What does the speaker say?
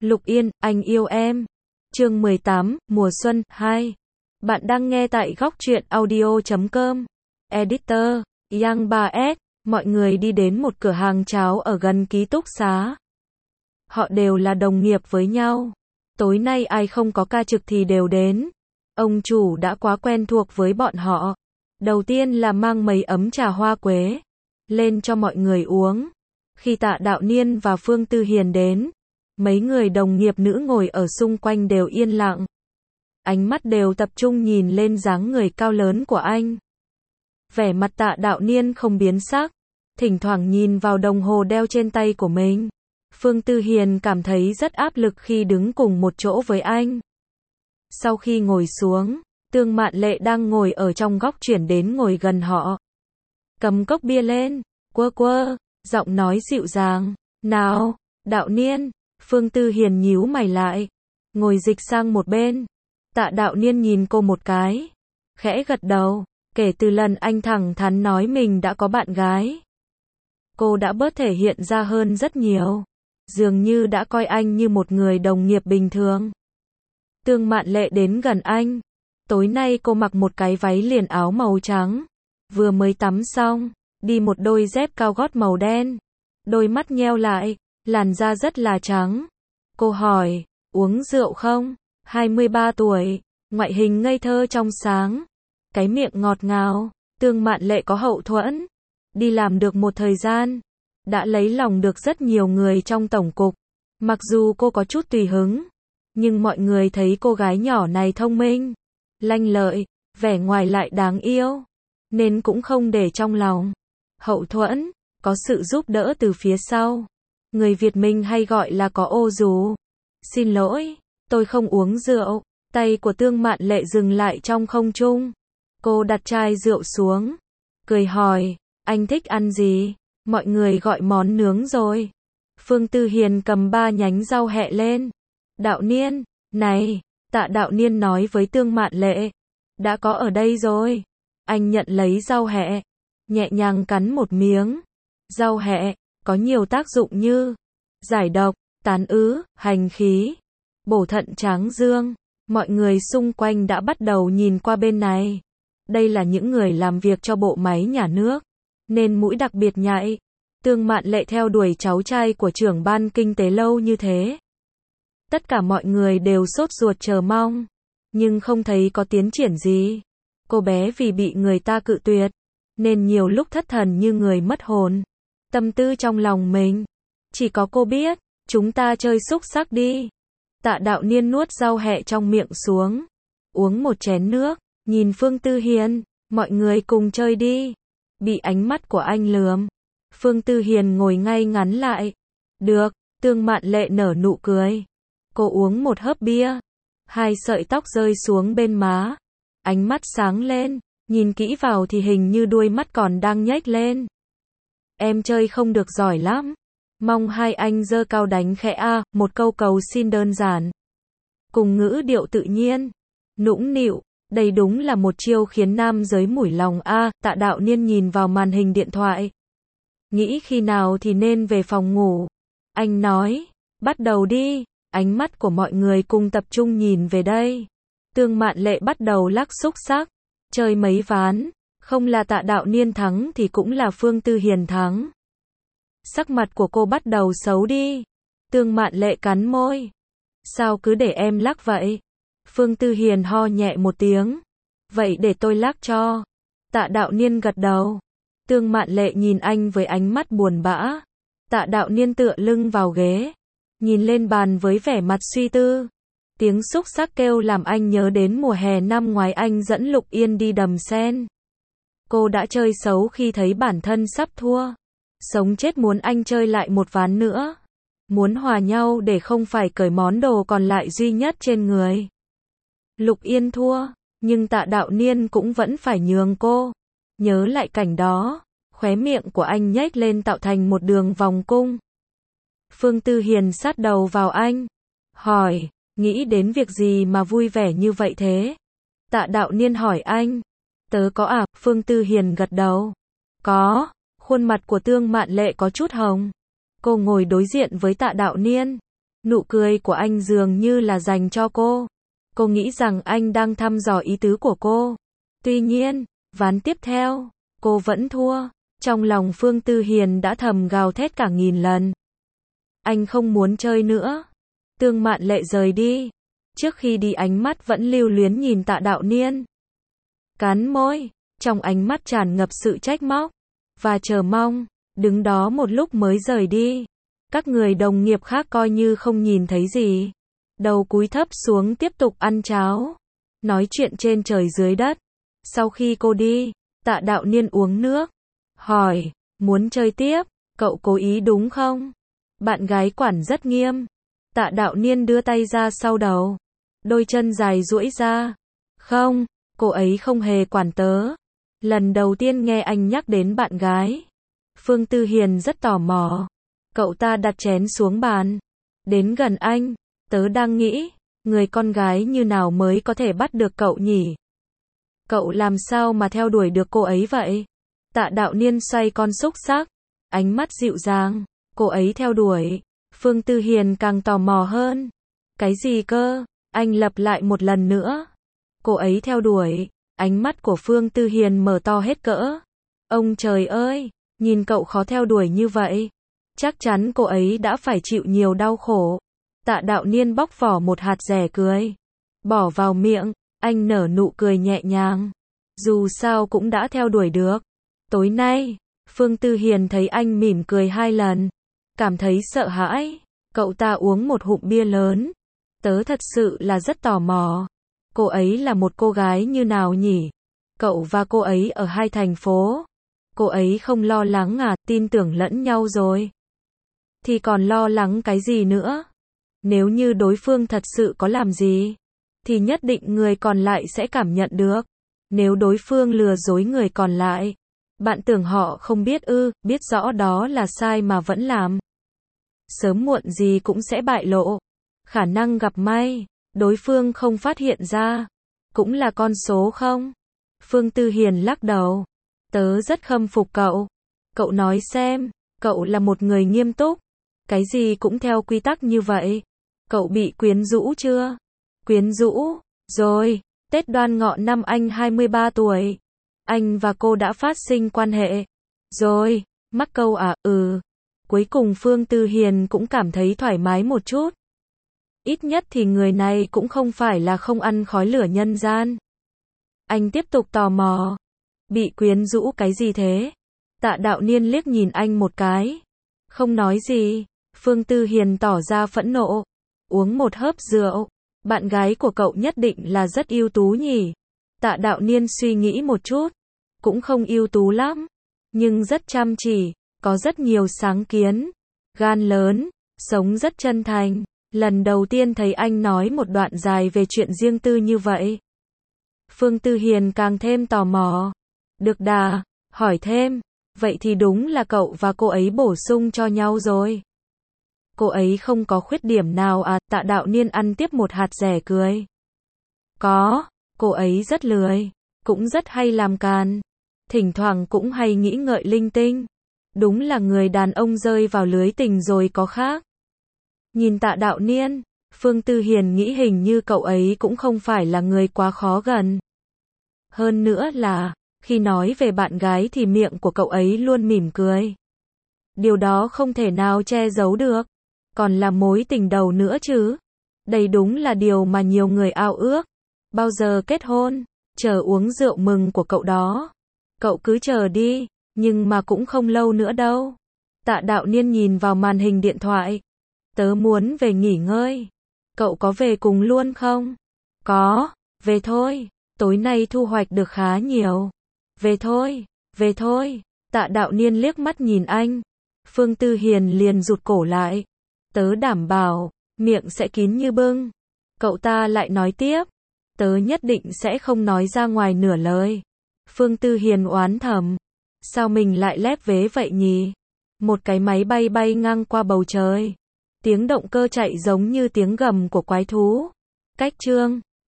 Lục Yên, anh yêu em. Chương 18, mùa xuân 2. Bạn đang nghe tại góc truyện audio.com. Editor, Yang 3S. Mọi người đi đến một cửa hàng cháo ở gần ký túc xá. Họ đều là đồng nghiệp với nhau. Tối nay ai không có ca trực thì đều đến. Ông chủ đã quá quen thuộc với bọn họ. Đầu tiên là mang mấy ấm trà hoa quế lên cho mọi người uống. Khi Tạ Đạo Niên và Phương Tư Hiền đến, mấy người đồng nghiệp nữ ngồi ở xung quanh đều yên lặng. Ánh mắt đều tập trung nhìn lên dáng người cao lớn của anh. Vẻ mặt Tạ Đạo Niên không biến sắc, thỉnh thoảng nhìn vào đồng hồ đeo trên tay của mình. Phương Tư Hiền cảm thấy rất áp lực khi đứng cùng một chỗ với anh. Sau khi ngồi xuống, Tương Mạn Lệ đang ngồi ở trong góc chuyển đến ngồi gần họ. Cầm cốc bia lên, quơ quơ, giọng nói dịu dàng. Nào, Đạo Niên. Phương Tư Hiền nhíu mày lại, ngồi dịch sang một bên. Tạ Đạo Niên nhìn cô một cái, khẽ gật đầu. Kể từ lần anh thẳng thắn nói mình đã có bạn gái, cô đã bớt thể hiện ra hơn rất nhiều. Dường như đã coi anh như một người đồng nghiệp bình thường. Tương Mạn Lệ đến gần anh. Tối nay cô mặc một cái váy liền áo màu trắng, vừa mới tắm xong, đi một đôi dép cao gót màu đen. Đôi mắt nheo lại, làn da rất là trắng. Cô hỏi, uống rượu không? 23 tuổi, ngoại hình ngây thơ trong sáng, cái miệng ngọt ngào. Tương Mạn Lệ có hậu thuẫn, đi làm được một thời gian, đã lấy lòng được rất nhiều người trong tổng cục. Mặc dù cô có chút tùy hứng, nhưng mọi người thấy cô gái nhỏ này thông minh, lanh lợi, vẻ ngoài lại đáng yêu, nên cũng không để trong lòng. Hậu thuẫn, có sự giúp đỡ từ phía sau. Người Việt mình hay gọi là có ô dù. Xin lỗi, tôi không uống rượu. Tay của Tương Mạn Lệ dừng lại trong không trung. Cô đặt chai rượu xuống, cười hỏi, anh thích ăn gì? Mọi người gọi món nướng rồi. Phương Tư Hiền cầm 3 nhánh rau hẹ lên. Đạo Niên, này, Tạ Đạo Niên nói với Tương Mạn Lệ, đã có ở đây rồi. Anh nhận lấy rau hẹ, nhẹ nhàng cắn một miếng. Rau hẹ có nhiều tác dụng như giải độc, tán ứ, hành khí, bổ thận tráng dương. Mọi người xung quanh đã bắt đầu nhìn qua bên này. Đây là những người làm việc cho bộ máy nhà nước, nên mũi đặc biệt nhạy. Tương Mạn Lệ theo đuổi cháu trai của trưởng ban kinh tế lâu như thế. Tất cả mọi người đều sốt ruột chờ mong, nhưng không thấy có tiến triển gì. Cô bé vì bị người ta cự tuyệt, nên nhiều lúc thất thần như người mất hồn. Tâm tư trong lòng mình, chỉ có cô biết. Chúng ta chơi xúc xắc đi. Tạ Đạo Niên nuốt rau hẹ trong miệng xuống, uống một chén nước, nhìn Phương Tư Hiền, mọi người cùng chơi đi. Bị ánh mắt của anh lườm, Phương Tư Hiền ngồi ngay ngắn lại. Được. Tương Mạn Lệ nở nụ cười. Cô uống một hớp bia, 2 sợi tóc rơi xuống bên má. Ánh mắt sáng lên, nhìn kỹ vào thì hình như đuôi mắt còn đang nhếch lên. Em chơi không được giỏi lắm, mong hai anh giơ cao đánh khẽ a, một câu cầu xin đơn giản, cùng ngữ điệu tự nhiên, nũng nịu. Đây đúng là một chiêu khiến nam giới mủi lòng a. Tạ Đạo Niên nhìn vào màn hình điện thoại, nghĩ khi nào thì nên về phòng ngủ. Anh nói, bắt đầu đi. Ánh mắt của mọi người cùng tập trung nhìn về đây. Tương Mạn Lệ bắt đầu lắc xúc xắc, chơi mấy ván, không là Tạ Đạo Niên thắng thì cũng là Phương Tư Hiền thắng. Sắc mặt của cô bắt đầu xấu đi. Tương Mạn Lệ cắn môi. Sao cứ để em lắc vậy? Phương Tư Hiền ho nhẹ một tiếng. Vậy để tôi lắc cho. Tạ Đạo Niên gật đầu. Tương Mạn Lệ nhìn anh với ánh mắt buồn bã. Tạ Đạo Niên tựa lưng vào ghế, nhìn lên bàn với vẻ mặt suy tư. Tiếng xúc xắc kêu làm anh nhớ đến mùa hè năm ngoái anh dẫn Lục Yên đi đầm sen. Cô đã chơi xấu khi thấy bản thân sắp thua. Sống chết muốn anh chơi lại một ván nữa. Muốn hòa nhau để không phải cởi món đồ còn lại duy nhất trên người. Lục Yên thua, nhưng Tạ Đạo Niên cũng vẫn phải nhường cô. Nhớ lại cảnh đó, khóe miệng của anh nhếch lên tạo thành một đường vòng cung. Phương Tư Hiền sát đầu vào anh, hỏi, nghĩ đến việc gì mà vui vẻ như vậy thế? Tạ Đạo Niên hỏi anh, tớ có à? Phương Tư Hiền gật đầu. Có. Khuôn mặt của Tương Mạn Lệ có chút hồng. Cô ngồi đối diện với Tạ Đạo Niên, Nụ cười của anh dường như là dành cho cô. Cô nghĩ rằng anh đang thăm dò ý tứ của cô. Tuy nhiên, ván tiếp theo, cô vẫn thua. Trong lòng Phương Tư Hiền đã thầm gào thét cả nghìn lần. Anh không muốn chơi nữa. Tương Mạn Lệ rời đi. Trước khi đi ánh mắt vẫn lưu luyến nhìn Tạ Đạo Niên. Cắn môi, trong ánh mắt tràn ngập sự trách móc và chờ mong, đứng đó một lúc mới rời đi. Các người đồng nghiệp khác coi như không nhìn thấy gì. Đầu cúi thấp xuống tiếp tục ăn cháo. Nói chuyện trên trời dưới đất. Sau khi cô đi, Tạ Đạo Niên uống nước. Hỏi, muốn chơi tiếp, cậu cố ý đúng không? Bạn gái quản rất nghiêm. Tạ Đạo Niên đưa tay ra sau đầu. Đôi chân dài duỗi ra. Không, cô ấy không hề quản tớ. Lần đầu tiên nghe anh nhắc đến bạn gái. Phương Tư Hiền rất tò mò. Cậu ta đặt chén xuống bàn. Đến gần anh. Tớ đang nghĩ, người con gái như nào mới có thể bắt được cậu nhỉ? Cậu làm sao mà theo đuổi được cô ấy vậy? Tạ Đạo Niên xoay con xúc xắc. Ánh mắt dịu dàng. Cô ấy theo đuổi. Phương Tư Hiền càng tò mò hơn. Cái gì cơ? Anh lặp lại một lần nữa. Cô ấy theo đuổi. Ánh mắt của Phương Tư Hiền mở to hết cỡ. Ông trời ơi, nhìn cậu khó theo đuổi như vậy. Chắc chắn cô ấy đã phải chịu nhiều đau khổ. Tạ Đạo Niên bóc vỏ một hạt dẻ cười. Bỏ vào miệng, anh nở nụ cười nhẹ nhàng. Dù sao cũng đã theo đuổi được. Tối nay, Phương Tư Hiền thấy anh mỉm cười 2 lần. Cảm thấy sợ hãi. Cậu ta uống một hụm bia lớn. Tớ thật sự là rất tò mò. Cô ấy là một cô gái như nào nhỉ? Cậu và cô ấy ở 2 thành phố. Cô ấy không lo lắng à, tin tưởng lẫn nhau rồi. Thì còn lo lắng cái gì nữa? Nếu như đối phương thật sự có làm gì, thì nhất định người còn lại sẽ cảm nhận được. Nếu đối phương lừa dối người còn lại, bạn tưởng họ không biết ư, biết rõ đó là sai mà vẫn làm. Sớm muộn gì cũng sẽ bại lộ. Khả năng gặp may, đối phương không phát hiện ra, cũng là con số không? Phương Tư Hiền lắc đầu. Tớ rất khâm phục cậu. Cậu nói xem, cậu là một người nghiêm túc. Cái gì cũng theo quy tắc như vậy. Cậu bị quyến rũ chưa? Quyến rũ? Rồi, Tết Đoan Ngọ năm anh 23 tuổi. Anh và cô đã phát sinh quan hệ. Rồi, mắc câu à, Cuối cùng Phương Tư Hiền cũng cảm thấy thoải mái một chút. Ít nhất thì người này cũng không phải là không ăn khói lửa nhân gian. Anh tiếp tục tò mò. Bị quyến rũ cái gì thế? Tạ Đạo Niên liếc nhìn anh một cái. Không nói gì. Phương Tư Hiền tỏ ra phẫn nộ. Uống một hớp rượu. Bạn gái của cậu nhất định là rất ưu tú nhỉ? Tạ Đạo Niên suy nghĩ một chút. Cũng không ưu tú lắm. Nhưng rất chăm chỉ. Có rất nhiều sáng kiến. Gan lớn. Sống rất chân thành. Lần đầu tiên thấy anh nói một đoạn dài về chuyện riêng tư như vậy. Phương Tư Hiền càng thêm tò mò. Được đà, hỏi thêm. Vậy thì đúng là cậu và cô ấy bổ sung cho nhau rồi. Cô ấy không có khuyết điểm nào à? Tạ Đạo Niên ăn tiếp một hạt dẻ cười. Có, cô ấy rất lười. Cũng rất hay làm càn. Thỉnh thoảng cũng hay nghĩ ngợi linh tinh. Đúng là người đàn ông rơi vào lưới tình rồi có khác. Nhìn Tạ Đạo Niên, Phương Tư Hiền nghĩ hình như cậu ấy cũng không phải là người quá khó gần. Hơn nữa là, khi nói về bạn gái thì miệng của cậu ấy luôn mỉm cười. Điều đó không thể nào che giấu được. Còn là mối tình đầu nữa chứ. Đây đúng là điều mà nhiều người ao ước. Bao giờ kết hôn, chờ uống rượu mừng của cậu đó. Cậu cứ chờ đi, nhưng mà cũng không lâu nữa đâu. Tạ Đạo Niên nhìn vào màn hình điện thoại. Tớ muốn về nghỉ ngơi. Cậu có về cùng luôn không? Có, về thôi. Tối nay thu hoạch được khá nhiều. Về thôi. Tạ Đạo Niên liếc mắt nhìn anh. Phương Tư Hiền liền rụt cổ lại. Tớ đảm bảo, miệng sẽ kín như bưng. Cậu ta lại nói tiếp. Tớ nhất định sẽ không nói ra ngoài nửa lời. Phương Tư Hiền oán thầm. Sao mình lại lép vế vậy nhỉ? Một cái máy bay bay ngang qua bầu trời. Tiếng động cơ chạy giống như tiếng gầm của quái thú. Cách chương